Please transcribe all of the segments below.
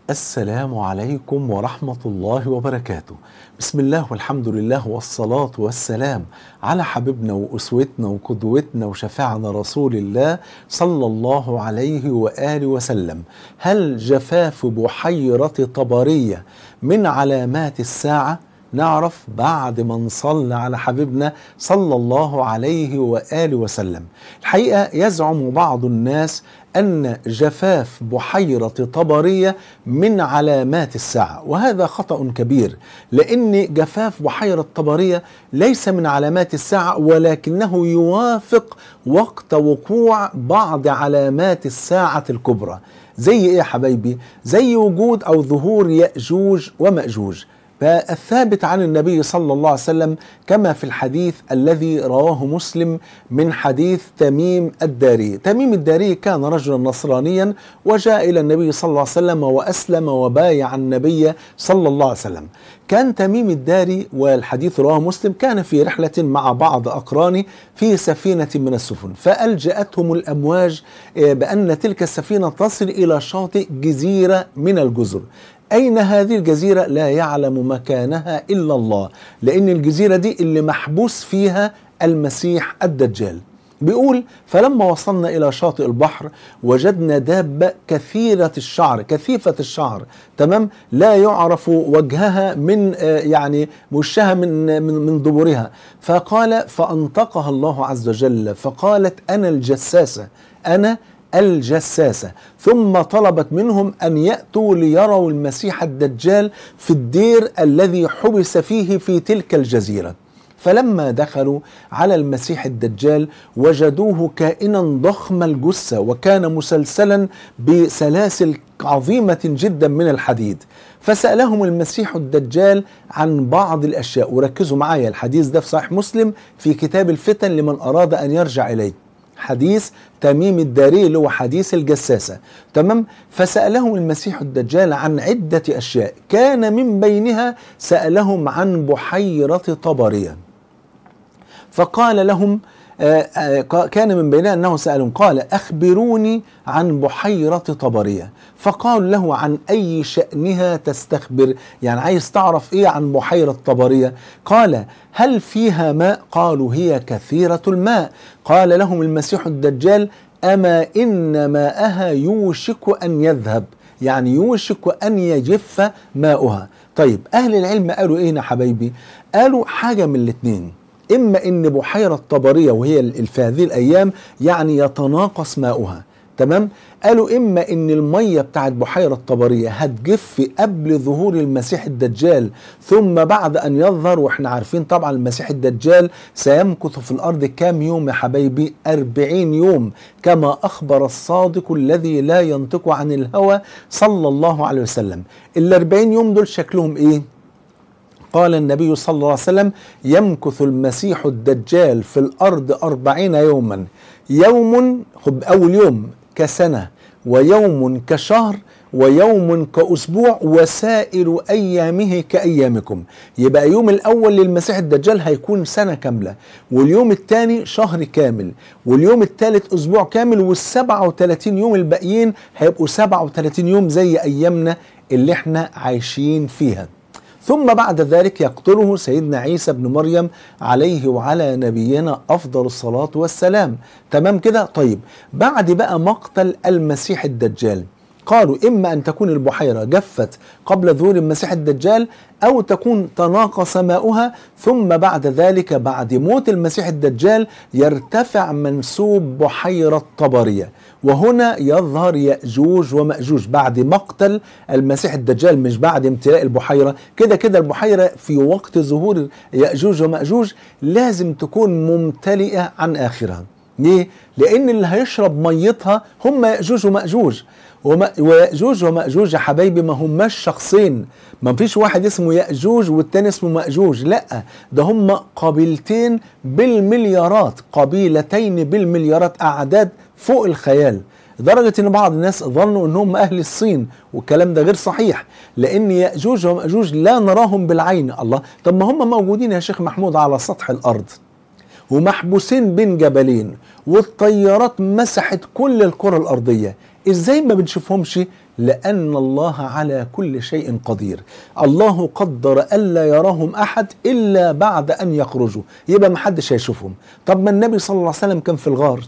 السلام عليكم ورحمة الله وبركاته. بسم الله والحمد لله والصلاة والسلام على حبيبنا وأسوتنا وقدوتنا وشفاعنا رسول الله صلى الله عليه وآله وسلم. هل جفاف بحيرة طبرية من علامات الساعة؟ نعرف بعد ما نصلي على حبيبنا صلى الله عليه وآله وسلم. الحقيقة يزعم بعض الناس أن جفاف بحيرة طبرية من علامات الساعة، وهذا خطأ كبير، لأن جفاف بحيرة طبرية ليس من علامات الساعة، ولكنه يوافق وقت وقوع بعض علامات الساعة الكبرى. زي إيه يا حبايبي؟ زي وجود أو ظهور يأجوج ومأجوج. فالثابت عن النبي صلى الله عليه وسلم كما في الحديث الذي رواه مسلم من حديث تميم الداري. تميم الداري كان رجلا نصرانيا وجاء إلى النبي صلى الله عليه وسلم وأسلم وبايع النبي صلى الله عليه وسلم. كان تميم الداري، والحديث رواه مسلم، كان في رحلة مع بعض أقرانه في سفينة من السفن، فألجأتهم الأمواج بأن تلك السفينة تصل إلى شاطئ جزيرة من الجزر. أين هذه الجزيرة؟ لا يعلم مكانها إلا الله، لأن الجزيرة دي اللي محبوس فيها المسيح الدجال. بيقول: فلما وصلنا إلى شاطئ البحر وجدنا دابة كثيرة الشعر، كثيفة الشعر، تمام، لا يعرف وجهها من يعني وشها من دبرها. فقال: فأنطقها الله عز وجل فقالت: أنا الجساسة، أنا الجساسة. ثم طلبت منهم أن يأتوا ليروا المسيح الدجال في الدير الذي حبس فيه في تلك الجزيرة. فلما دخلوا على المسيح الدجال وجدوه كائنا ضخم الجثة، وكان مسلسلا بسلاسل عظيمة جدا من الحديد. فسألهم المسيح الدجال عن بعض الأشياء، وركزوا معايا، الحديث ده في صحيح مسلم في كتاب الفتن لمن أراد أن يرجع إليه، حديث تميم الداري اللي هو حديث الجساسة، تمام. فسألهم المسيح الدجال عن عدة أشياء، كان من بينها سألهم عن بحيرة طبرية. فقال لهم كان من بينها أنه سألهم، قال: أخبروني عن بحيرة طبرية. فقالوا له: عن أي شأنها تستخبر؟ يعني عايز تعرف إيه عن بحيرة طبرية؟ قال: هل فيها ماء؟ قالوا: هي كثيرة الماء. قال لهم المسيح الدجال: أما إن ماءها يوشك أن يذهب، يعني يوشك أن يجف ماؤها. طيب، أهل العلم قالوا إيه يا حبايبي؟ قالوا حاجة من الاتنين، إما إن بحيرة طبرية وهي في هذه الأيام يعني يتناقص ماؤها، تمام. قالوا إما إن المية بتاعت بحيرة طبرية هتجف قبل ظهور المسيح الدجال ثم بعد أن يظهر، وإحنا عارفين طبعا المسيح الدجال سيمكث في الأرض كام يوم يا حبايبي؟ 40 يوم، كما أخبر الصادق الذي لا ينطق عن الهوى صلى الله عليه وسلم. ال40 يوم دول شكلهم إيه؟ قال النبي صلى الله عليه وسلم: يمكث المسيح الدجال في الأرض 40 يوما، يوم أول يوم كسنة، ويوم كشهر، ويوم كأسبوع، وسائر أيامه كأيامكم. يبقى يوم الأول للمسيح الدجال هيكون سنة كاملة، واليوم الثاني شهر كامل، واليوم الثالث أسبوع كامل، وال37 يوم الباقيين هيبقوا 37 يوم زي أيامنا اللي احنا عايشين فيها. ثم بعد ذلك يقتله سيدنا عيسى بن مريم عليه وعلى نبينا أفضل الصلاة والسلام، تمام كده. طيب، بعد بقى مقتل المسيح الدجال، قالوا إما أن تكون البحيرة جفت قبل ظهور المسيح الدجال، أو تكون تناقص ماؤها، ثم بعد ذلك بعد موت المسيح الدجال يرتفع منسوب بحيرة طبرية، وهنا يظهر يأجوج ومأجوج بعد مقتل المسيح الدجال، مش بعد امتلاء البحيرة. كده كده البحيرة في وقت ظهور يأجوج ومأجوج لازم تكون ممتلئة عن آخرها. ليه؟ لأن اللي هيشرب ميتها هم يأجوج ومأجوج. ويأجوج ومأجوج يا حبايبي ما هماش شخصين، ما فيش واحد اسمه يأجوج والتاني اسمه مأجوج، لا، ده هم قبيلتين بالمليارات، قبيلتين بالمليارات، أعداد فوق الخيال، لدرجة ان بعض الناس ظنوا انهم اهل الصين، والكلام ده غير صحيح، لان يأجوج ومأجوج لا نراهم بالعين. الله، طب ما هم موجودين يا شيخ محمود على سطح الارض ومحبوسين بين جبلين، والطيارات مسحت كل الكرة الارضية، ازاي ما بنشوفهمش؟ لأن الله على كل شيء قدير. الله قدر ألا يراهم أحد إلا بعد أن يخرجوا، يبقى محدش هيشوفهم. طب ما النبي صلى الله عليه وسلم كان في الغار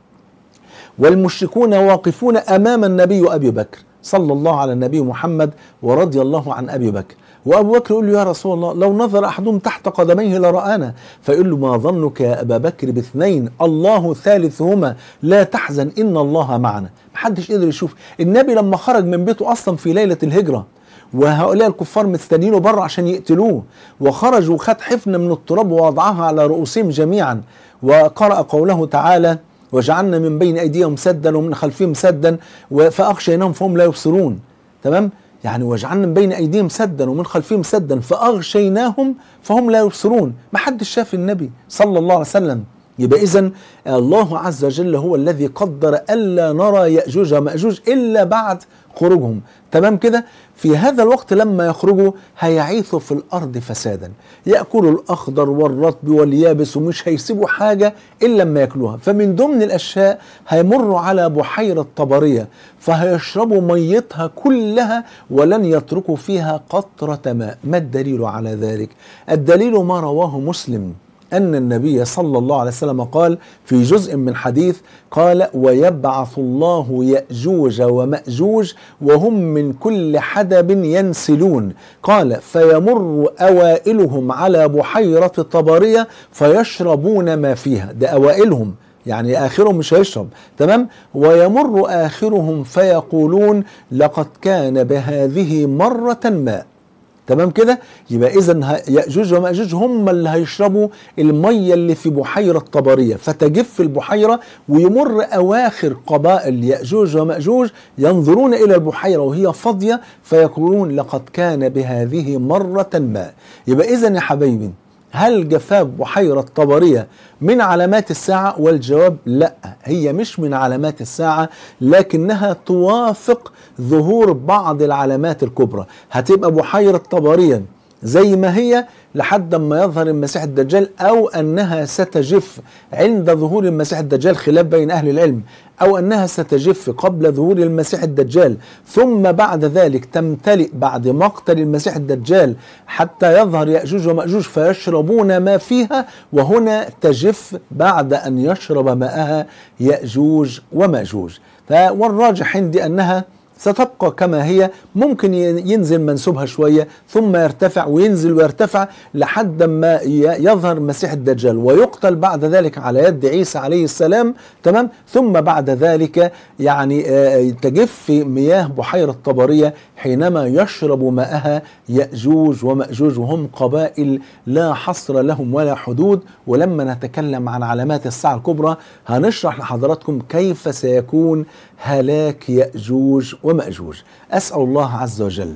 والمشركون واقفون أمام النبي أبي بكر صلى الله على النبي محمد ورضي الله عن أبي بكر، وأبو بكر يقول له يا رسول الله لو نظر أحدهم تحت قدميه لرآنا، فيقول له ما ظنك يا أبا بكر باثنين الله ثالثهما لا تحزن إن الله معنا. محدش قدر يشوف النبي لما خرج من بيته أصلا في ليلة الهجرة، وهؤلاء الكفار مستنينه بره عشان يقتلوه، وخرج وخد حفنة من التراب ووضعها على رؤوسهم جميعا، وقرأ قوله تعالى وجعلنا من بين أيديهم سدا ومن خلفهم سدا فأغشيناهم فهم لا يبصرون. تمام؟ يعني وجعلنا من بين أيديهم سدا ومن خلفهم سدا فأغشيناهم فهم لا يبصرون. ما حدش شاف النبي صلى الله عليه وسلم. يبقى إذن الله عز وجل هو الذي قدر ألا نرى يأجوج ومأجوج إلا بعد خروجهم. تمام كده؟ في هذا الوقت لما يخرجوا هيعيثوا في الأرض فسادا، يأكلوا الأخضر والرطب واليابس ومش هيسيبوا حاجة إلا لما يأكلوها. فمن ضمن الأشياء هيمروا على بحيرة طبرية فهيشربوا ميتها كلها ولن يتركوا فيها قطرة ماء. ما الدليل على ذلك؟ الدليل ما رواه مسلم أن النبي صلى الله عليه وسلم قال في جزء من حديث قال ويبعث الله يأجوج ومأجوج وهم من كل حدب ينسلون، قال فيمر أوائلهم على بحيرة طبرية فيشربون ما فيها، ده أوائلهم يعني آخرهم مش هيشرب. تمام؟ ويمر آخرهم فيقولون لقد كان بهذه مرة ماء. تمام كده؟ يبقى إذن يأجوج ومأجوج هم اللي هيشربوا المية اللي في بحيرة طبرية، فتجف البحيرة ويمر أواخر قبائل يأجوج ومأجوج ينظرون إلى البحيرة وهي فاضية فيقولون لقد كان بهذه مرة ماء. يبقى إذن يا حبايبي هل جفاف بحيرة طبرية من علامات الساعة؟ والجواب لا، هي مش من علامات الساعة، لكنها توافق ظهور بعض العلامات الكبرى. هتبقى بحيرة طبرية زي ما هي لحد ما يظهر المسيح الدجال، أو أنها ستجف عند ظهور المسيح الدجال، خلاف بين أهل العلم، أو أنها ستجف قبل ظهور المسيح الدجال ثم بعد ذلك تمتلئ بعد مقتل المسيح الدجال حتى يظهر يأجوج ومأجوج فيشربون ما فيها، وهنا تجف بعد أن يشرب ماءها يأجوج ومأجوج. والراجح عندي أنها ستبقى كما هي، ممكن ينزل منسوبها شوية ثم يرتفع وينزل ويرتفع لحد ما يظهر مسيح الدجال ويقتل بعد ذلك على يد عيسى عليه السلام. تمام؟ ثم بعد ذلك يعني تجف مياه بحيرة طبرية حينما يشرب ماءها يأجوج ومأجوج، وهم قبائل لا حصر لهم ولا حدود. ولما نتكلم عن علامات الساعة الكبرى هنشرح لحضراتكم كيف سيكون هلاك يأجوج ومأجوج. أسأل الله عز وجل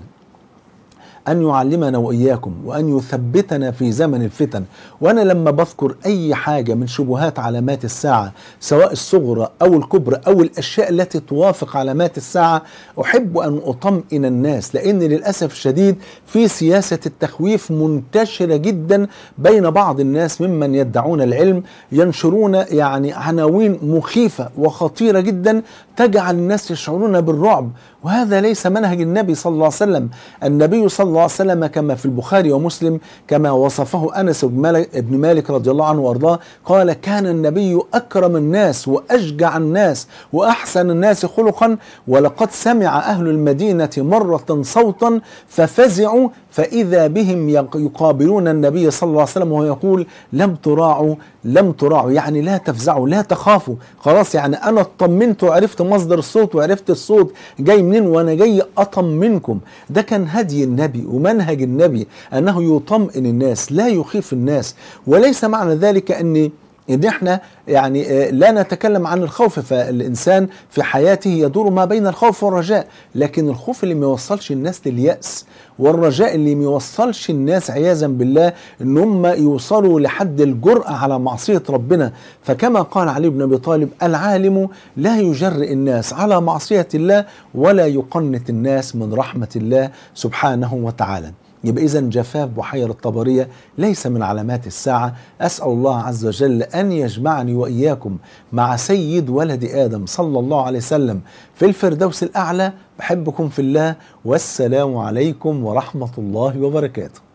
أن يعلمنا وإياكم وأن يثبتنا في زمن الفتن. وأنا لما بذكر أي حاجة من شبهات علامات الساعة سواء الصغرى أو الكبرى أو الأشياء التي توافق علامات الساعة أحب أن أطمئن الناس، لأن للأسف الشديد في سياسة التخويف منتشرة جدا بين بعض الناس ممن يدعون العلم، ينشرون يعني عناوين مخيفة وخطيرة جدا تجعل الناس يشعرون بالرعب، وهذا ليس منهج النبي صلى الله عليه وسلم. النبي صلى الله عليه وسلم كما في البخاري ومسلم كما وصفه أنس بن مالك رضي الله عنه وارضاه قال كان النبي أكرم الناس وأشجع الناس وأحسن الناس خلقا، ولقد سمع أهل المدينة مرة صوتا ففزعوا فإذا بهم يقابلون النبي صلى الله عليه وسلم وهو يقول لم تراعوا لم تراعوا، يعني لا تفزعوا لا تخافوا، خلاص يعني أنا اطمنت وعرفت مصدر الصوت وعرفت الصوت جاي منين وأنا جاي أطمنكم. ده كان هدي النبي ومنهج النبي أنه يطمئن الناس لا يخيف الناس. وليس معنى ذلك أن احنا يعني لا نتكلم عن الخوف، فالإنسان في حياته يدور ما بين الخوف والرجاء، لكن الخوف اللي ما يوصلش الناس لليأس، والرجاء اللي ما يوصلش الناس عياذا بالله ان هم يوصلوا لحد الجرأة على معصية ربنا. فكما قال علي بن أبي طالب العالم لا يجرئ الناس على معصية الله ولا يقنط الناس من رحمة الله سبحانه وتعالى. يبقى إذا جفاف بحيرة طبرية ليس من علامات الساعة. أسأل الله عز وجل أن يجمعني وإياكم مع سيد ولد آدم صلى الله عليه وسلم في الفردوس الأعلى. بحبكم في الله، والسلام عليكم ورحمة الله وبركاته.